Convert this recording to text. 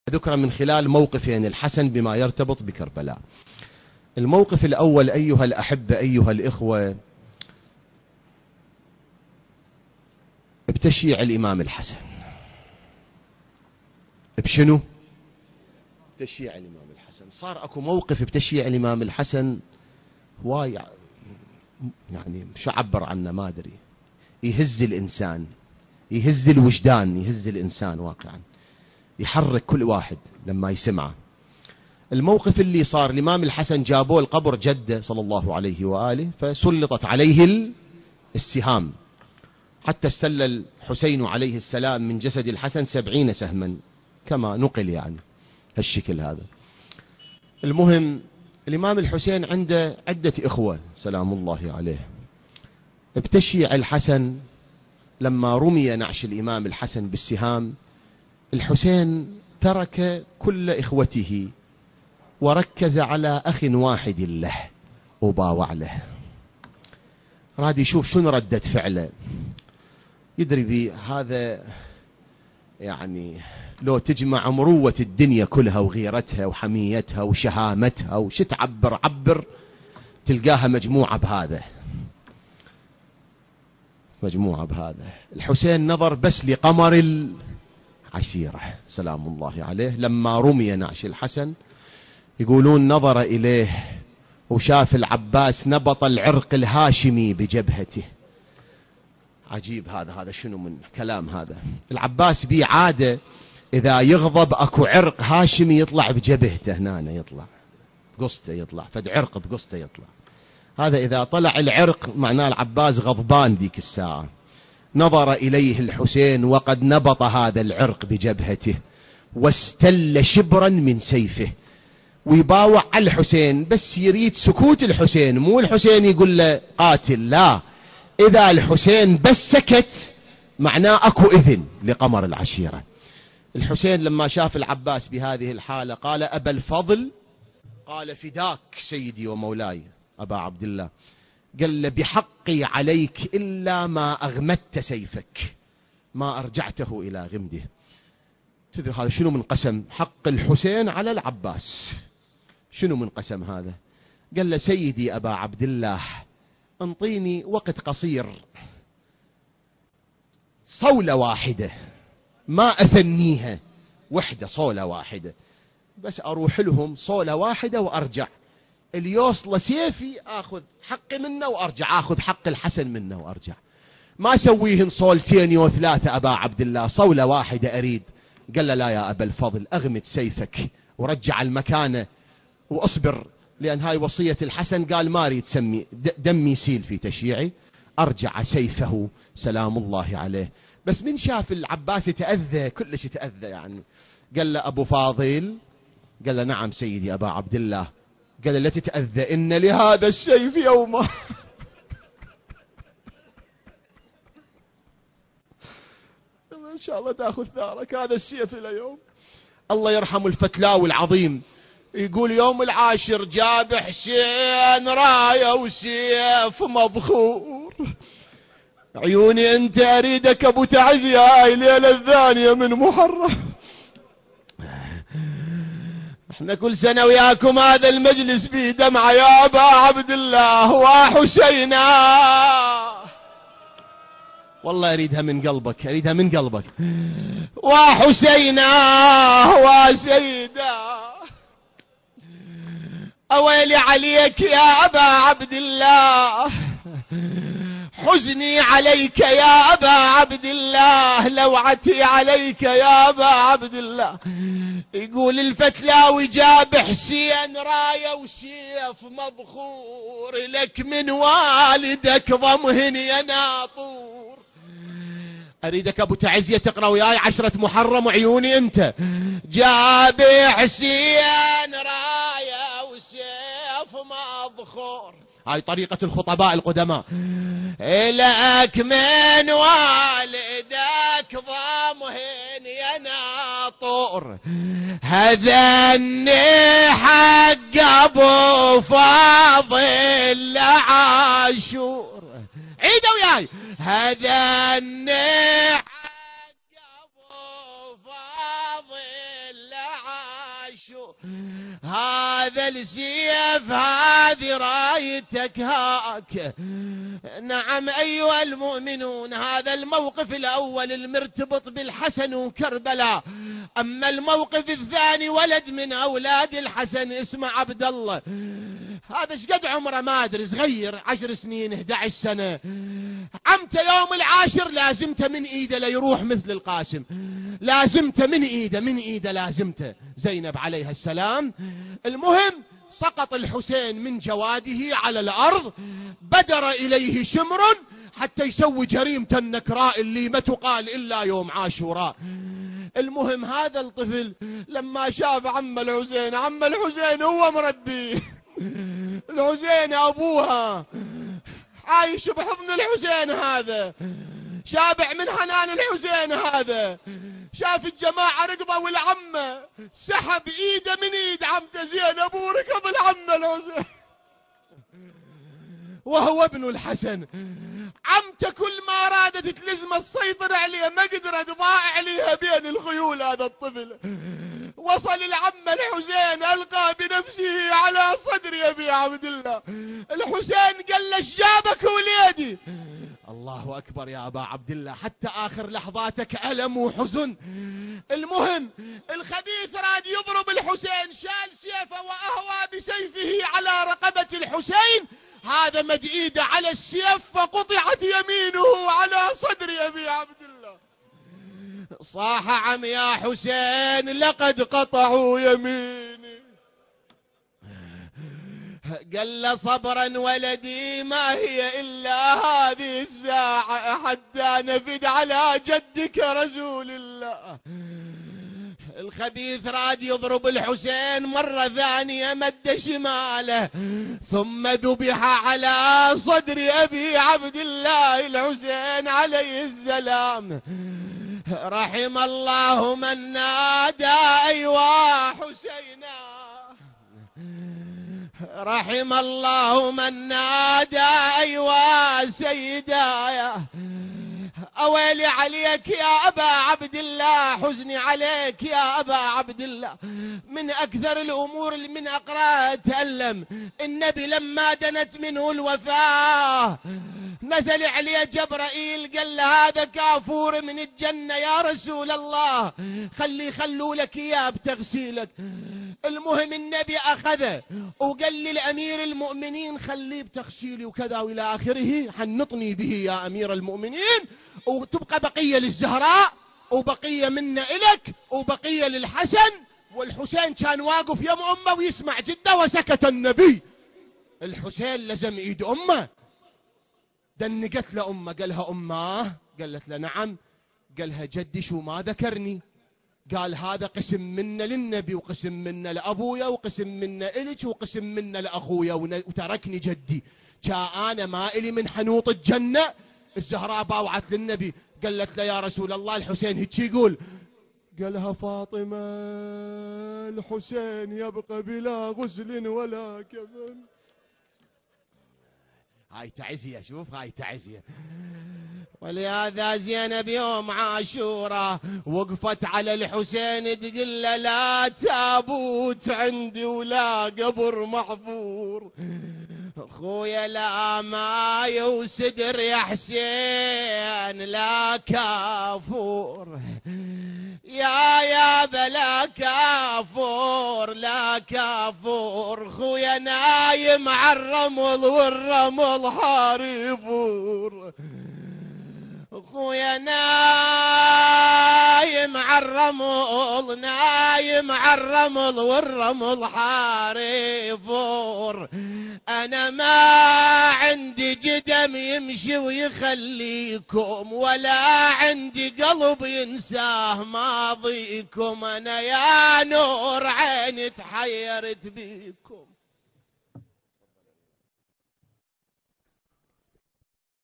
ذكر من خلال موقفين الحسن بما يرتبط بكربلاء. الموقف الأول أيها الأحبة أيها الإخوة بتشييع الإمام الحسن. بشنو؟ تشييع الإمام الحسن. صار أكو موقف بتشييع الإمام الحسن هواي، يعني مش أعبر عنه، ما أدري، يهز الإنسان، يهز الوجدان، يهز الإنسان واقعا، يحرك كل واحد لما يسمعه. الموقف اللي صار الإمام الحسن جابوه القبر جده صلى الله عليه وآله، فسلطت عليه السهام حتى استل الحسين عليه السلام من جسد الحسن 70 سهما كما نقل، يعني هالشكل هذا. المهم الإمام الحسين عنده عدة إخوة سلام الله عليه. بتشييع الحسن لما رمي نعش الإمام الحسن بالسهام، الحسين ترك كل إخوته وركز على أخ واحد له وباوع له، راد يشوف شنو ردة فعله. يدري بي هذا يعني لو تجمع مروة الدنيا كلها وغيرتها وحميتها وشهامتها وش تعبر عبر تلقاها مجموعة بهذا، مجموعة بهذا. الحسين نظر بس لقمر العشيرة سلام الله عليه لما رمي نعش الحسن، يقولون نظر إليه وشاف العباس نبط العرق الهاشمي بجبهته. عجيب هذا شنو من كلام هذا. العباس بيه عادة إذا يغضب أكو عرق هاشمي يطلع بجبهته، هنا يطلع قصته، يطلع فد عرق بقصته يطلع. هذا إذا طلع العرق معناه العباس غضبان ذيك الساعة. نظر إليه الحسين وقد نبط هذا العرق بجبهته واستل شبرا من سيفه، ويباوع على الحسين بس يريد سكوت الحسين، مو الحسين يقول له قاتل، لا، إذا الحسين بس سكت معناه أكو إذن لقمر العشيرة. الحسين لما شاف العباس بهذه الحالة قال أبا الفضل، قال فداك سيدي ومولاي أبا عبد الله، قال له بحقي عليك إلا ما أغمدت سيفك ما أرجعته إلى غمده. تدري هذا شنو من قسم حق الحسين على العباس؟ شنو من قسم هذا؟ قال له سيدي أبا عبد الله انطيني وقت قصير، صولة واحدة ما أثنيها، وحدة صولة واحدة بس أروح لهم صولة واحدة وأرجع، اللي يوصل سيفي أخذ حقي منه وأرجع، أخذ حق الحسن منه وأرجع، ما سويهن صولتين وثلاثة أبا عبد الله، صولة واحدة أريد. قال له لا يا أبا الفضل، أغمد سيفك ورجع المكانة وأصبر، لأن هاي وصية الحسن، قال ما أريد سمي دمي يسيل في تشييعي. أرجع سيفه سلام الله عليه. بس من شاف العباس يتأذى، كلش يتأذى يعني، قال له أبو فاضل، قال له نعم سيدي أبا عبد الله، قال له لا تتأذى إن لهذا السيف يوما إن شاء الله تأخذ ثارك، هذا السيف إلى يوم. الله يرحم الفتلاوي العظيم يقول يوم العاشر جاب حسين راية وسيف مضخور، عيوني انت اريدك ابو تعزية هاي الليلة الثانية من محرم. احنا كل سنة وياكم هذا المجلس فيه دمعة يا ابا عبد الله وحسينا، والله اريدها من قلبك، اريدها من قلبك، وحسينا وسيدا، أويلي عليك يا أبا عبد الله، حزني عليك يا أبا عبد الله، لوعتي عليك يا أبا عبد الله. يقول الفتلاوي جاب حسين راية وسيف مبخور، لك من والدك ضمهن يا ناطور. أريدك أبو تعزية تقرأ وياي 10 محرم وعيوني أنت. جاب حسين راية وسيف مبخور، هاي طريقة الخطباء القدماء، لك من والدك ضمهن يا ناطور، هذني حق أبو فاضل عاشور. عيد وياي، هذني حق أبو فاضل شو هذا السيف هذه رايتك هاك. نعم أيها المؤمنون، هذا الموقف الأول المرتبط بالحسن وكربلاء. أما الموقف الثاني ولد من أولاد الحسن اسمه عبد الله، هذا شقد عمره ما أدري، صغير 10 سنين 11 سنة. عمته يوم العاشر لازمته من إيده ليروح مثل القاسم، لازمته من إيده لازمته زينب عليها السلام. المهم سقط الحسين من جواده على الأرض، بدر إليه شمر حتى يسوي جريمة النكراء اللي ما تقال إلا يوم عاشوراء. المهم هذا الطفل لما شاف عم الحسين هو مربي الحسين أبوها عايش بحضن الحسين، هذا شابع من حنان الحسين، هذا شاف الجماعة ركضوا والعمة سحب ايده من ايد عمته زينب وركض العمة الحسين وهو ابن الحسن. عمته كل ما رادت تلزم السيطرة عليه ما قدرت، ضاع عليها بين الخيول هذا الطفل. وصل العم الحسين ألقى بنفسه على صدر أبي عبد الله. الحسين قال له جابك وليدي. الله أكبر يا أبا عبد الله، حتى آخر لحظاتك ألم وحزن. المهم الخبيث راد يضرب الحسين، شال سيفه وأهوى بسيفه على رقبة الحسين، هذا مد ايده على السيف فقطعت يمينه على صدر أبي عبد الله. صاح عم يا حسين لقد قطعوا يميني. قال له صبرا ولدي ما هي إلا هذه الساعة حتى نفد على جدك رسول الله. الخبيث راد يضرب الحسين مرة ثانية، مد شماله ثم ذبح على صدر أبي عبد الله الحسين عليه السلام. رحم الله من نادى أيوا حسينا، رحم الله من نادى أيوا سيدايا. أويلي عليك يا أبا عبد الله، حزني عليك يا أبا عبد الله. من أكثر الأمور اللي من أقرأ أتألم، النبي لما دنت منه الوفاة نزل عليه جبرائيل قال له هذا كافور من الجنة يا رسول الله، خلوا لك إياه بتغسيلك. المهم النبي أخذه وقال للأمير المؤمنين خليه بتغسيلي وكذا وإلى آخره، حنطني به يا أمير المؤمنين، وتبقى بقية للزهراء وبقية منا إلك وبقية للحسن. والحسين كان واقف يم أمه ويسمع جده وسكت النبي. الحسين لزم إيد أمه، دنقت له أمه قالها أمه، قالت له نعم، قالها جدي شو ما ذكرني؟ قال هذا قسم منا للنبي وقسم منا لأبويا وقسم منا إلك وقسم منا لأخويا وتركني جدي، أنا ما إلي من حنوط الجنة. الزهراء باوعت للنبي قالت له يا رسول الله الحسين هيك يقول. قالها فاطمة الحسين يبقى بلا غسل ولا كفن. هاي تعزية، شوف هاي تعزية. ولهذا زينب يوم عاشوراء وقفت على الحسين تقول له لا تابوت عندي ولا قبر محفور، اخويا لا ماي وسدر يا حسين لا كافور، يا بلا كافور لا كافور، خويا نايم على الرمل والرمل حارفور، خويا نايم على الرمل نايم على الرمل والرمل حارفور، انا ما عندي جدم يمشي ويخليكم ولا عندي قلب ينساه ماضيكم، انا يا نور عيني تحيرت بيكم.